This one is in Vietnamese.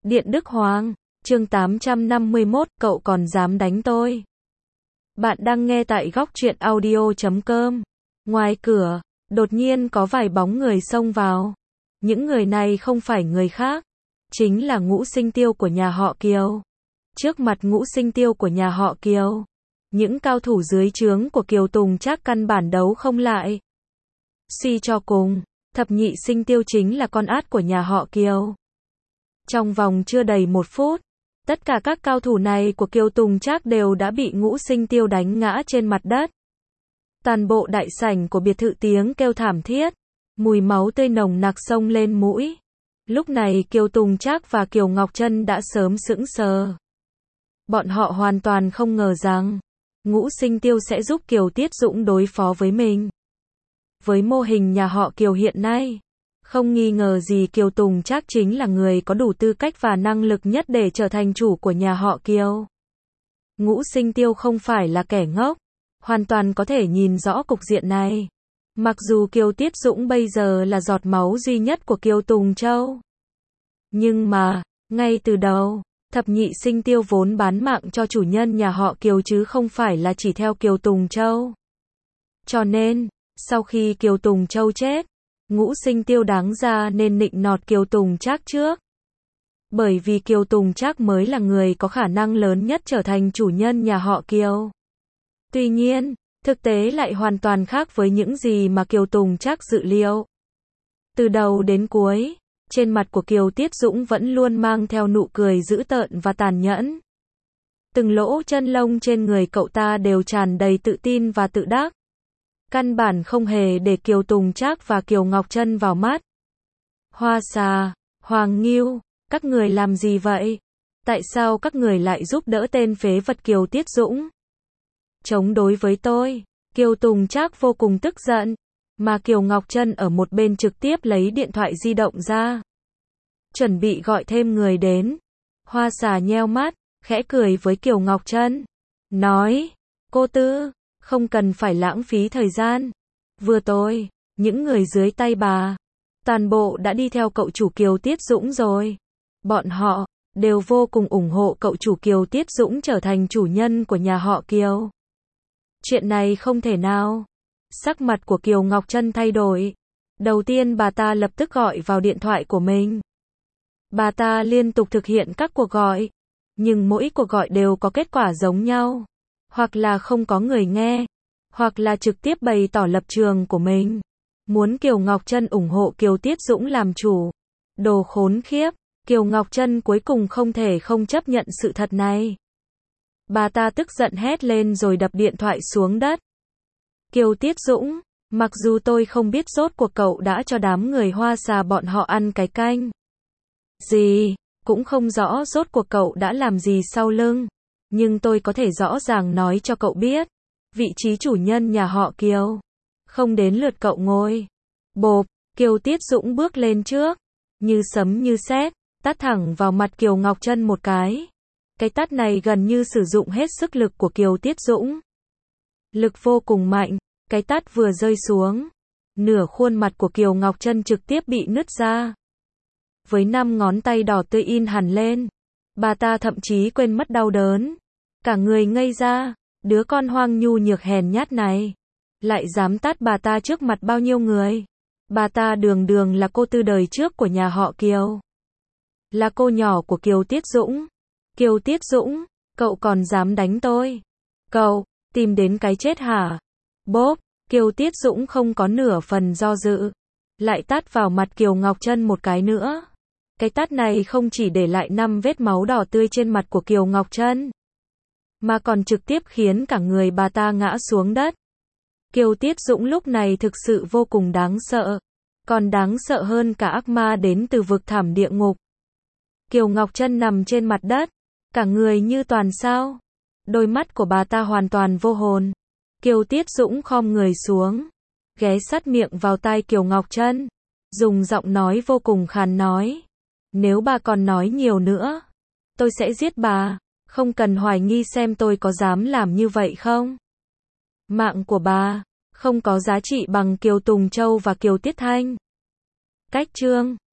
Điện Đức Hoàng, chương 851, cậu còn dám đánh tôi. Bạn đang nghe tại góc truyện audio.com. Ngoài cửa, đột nhiên có vài bóng người xông vào. Những người này không phải người khác, chính là Ngũ Sinh Tiêu của nhà họ Kiều. Trước mặt Ngũ Sinh Tiêu của nhà họ Kiều, những cao thủ dưới trướng của Kiều Tùng Trác căn bản đấu không lại. Suy cho cùng, Thập Nhị Sinh Tiêu chính là con át của nhà họ Kiều. Trong vòng chưa đầy 1 phút, tất cả các cao thủ này của Kiều Tùng Trác đều đã bị Ngũ Sinh Tiêu đánh ngã trên mặt đất. Toàn bộ đại sảnh của biệt thự tiếng kêu thảm thiết, mùi máu tươi nồng nặc xông lên mũi. Lúc này Kiều Tùng Trác và Kiều Ngọc Trân đã sớm sững sờ. Bọn họ hoàn toàn không ngờ rằng Ngũ Sinh Tiêu sẽ giúp Kiều Tiết Dũng đối phó với mình. Với mô hình nhà họ Kiều hiện nay, không nghi ngờ gì Kiều Tùng Trác chính là người có đủ tư cách và năng lực nhất để trở thành chủ của nhà họ Kiều. Ngũ Sinh Tiêu không phải là kẻ ngốc, hoàn toàn có thể nhìn rõ cục diện này. Mặc dù Kiều Tiết Dũng bây giờ là giọt máu duy nhất của Kiều Tùng Châu, nhưng mà, ngay từ đầu, Thập Nhị Sinh Tiêu vốn bán mạng cho chủ nhân nhà họ Kiều chứ không phải là chỉ theo Kiều Tùng Châu. Cho nên, sau khi Kiều Tùng Châu chết, Ngũ Sinh Tiêu đáng ra nên nịnh nọt Kiều Tùng Trác trước. Bởi vì Kiều Tùng Trác mới là người có khả năng lớn nhất trở thành chủ nhân nhà họ Kiều. Tuy nhiên, thực tế lại hoàn toàn khác với những gì mà Kiều Tùng Trác dự liệu. Từ đầu đến cuối, trên mặt của Kiều Tiết Dũng vẫn luôn mang theo nụ cười dữ tợn và tàn nhẫn. Từng lỗ chân lông trên người cậu ta đều tràn đầy tự tin và tự đắc. Căn bản không hề để Kiều Tùng Trác và Kiều Ngọc Trân vào mắt. Hoa Xà, Hoàng Ngưu, các người làm gì vậy? Tại sao các người lại giúp đỡ tên phế vật Kiều Tiết Dũng? Chống đối với tôi. Kiều Tùng Trác vô cùng tức giận, mà Kiều Ngọc Trân ở một bên trực tiếp lấy điện thoại di động ra, chuẩn bị gọi thêm người đến. Hoa Xà nheo mắt, khẽ cười với Kiều Ngọc Trân, nói, cô Tư, không cần phải lãng phí thời gian. Vừa tôi, những người dưới tay bà, toàn bộ đã đi theo cậu chủ Kiều Tiết Dũng rồi. Bọn họ đều vô cùng ủng hộ cậu chủ Kiều Tiết Dũng trở thành chủ nhân của nhà họ Kiều. Chuyện này không thể nào. Sắc mặt của Kiều Ngọc Trân thay đổi. Đầu tiên bà ta lập tức gọi vào điện thoại của mình. Bà ta liên tục thực hiện các cuộc gọi, nhưng mỗi cuộc gọi đều có kết quả giống nhau. Hoặc là không có người nghe, hoặc là trực tiếp bày tỏ lập trường của mình. Muốn Kiều Ngọc Trân ủng hộ Kiều Tiết Dũng làm chủ. Đồ khốn khiếp, Kiều Ngọc Trân cuối cùng không thể không chấp nhận sự thật này. Bà ta tức giận hét lên rồi đập điện thoại xuống đất. Kiều Tiết Dũng, mặc dù tôi không biết rốt cuộc cậu đã cho đám người Hoa Xà bọn họ ăn cái canh gì, cũng không rõ rốt cuộc cậu đã làm gì sau lưng. Nhưng tôi có thể rõ ràng nói cho cậu biết, vị trí chủ nhân nhà họ Kiều, không đến lượt cậu ngồi. Bộp, Kiều Tiết Dũng bước lên trước, như sấm như sét, tát thẳng vào mặt Kiều Ngọc Trân một cái. Cái tát này gần như sử dụng hết sức lực của Kiều Tiết Dũng. Lực vô cùng mạnh, cái tát vừa rơi xuống, nửa khuôn mặt của Kiều Ngọc Trân trực tiếp bị nứt ra. Với 5 ngón tay đỏ tươi in hẳn lên, bà ta thậm chí quên mất đau đớn. Cả người ngây ra, đứa con hoang nhu nhược hèn nhát này, lại dám tát bà ta trước mặt bao nhiêu người. Bà ta đường đường là cô Tư đời trước của nhà họ Kiều, là cô nhỏ của Kiều Tiết Dũng. Kiều Tiết Dũng, cậu còn dám đánh tôi? Cậu, tìm đến cái chết hả? Bốp, Kiều Tiết Dũng không có nửa phần do dự, lại tát vào mặt Kiều Ngọc Trân một cái nữa. Cái tát này không chỉ để lại 5 vết máu đỏ tươi trên mặt của Kiều Ngọc Trân, mà còn trực tiếp khiến cả người bà ta ngã xuống đất. Kiều Tiết Dũng lúc này thực sự vô cùng đáng sợ, còn đáng sợ hơn cả ác ma đến từ vực thẳm địa ngục. Kiều Ngọc Trân nằm trên mặt đất, cả người như toàn sao. Đôi mắt của bà ta hoàn toàn vô hồn. Kiều Tiết Dũng khom người xuống, ghé sát miệng vào tai Kiều Ngọc Trân, dùng giọng nói vô cùng khàn nói, nếu bà còn nói nhiều nữa, tôi sẽ giết bà, không cần hoài nghi xem tôi có dám làm như vậy không. Mạng của bà không có giá trị bằng Kiều Tùng Châu và Kiều Tiết Thanh. Cách chương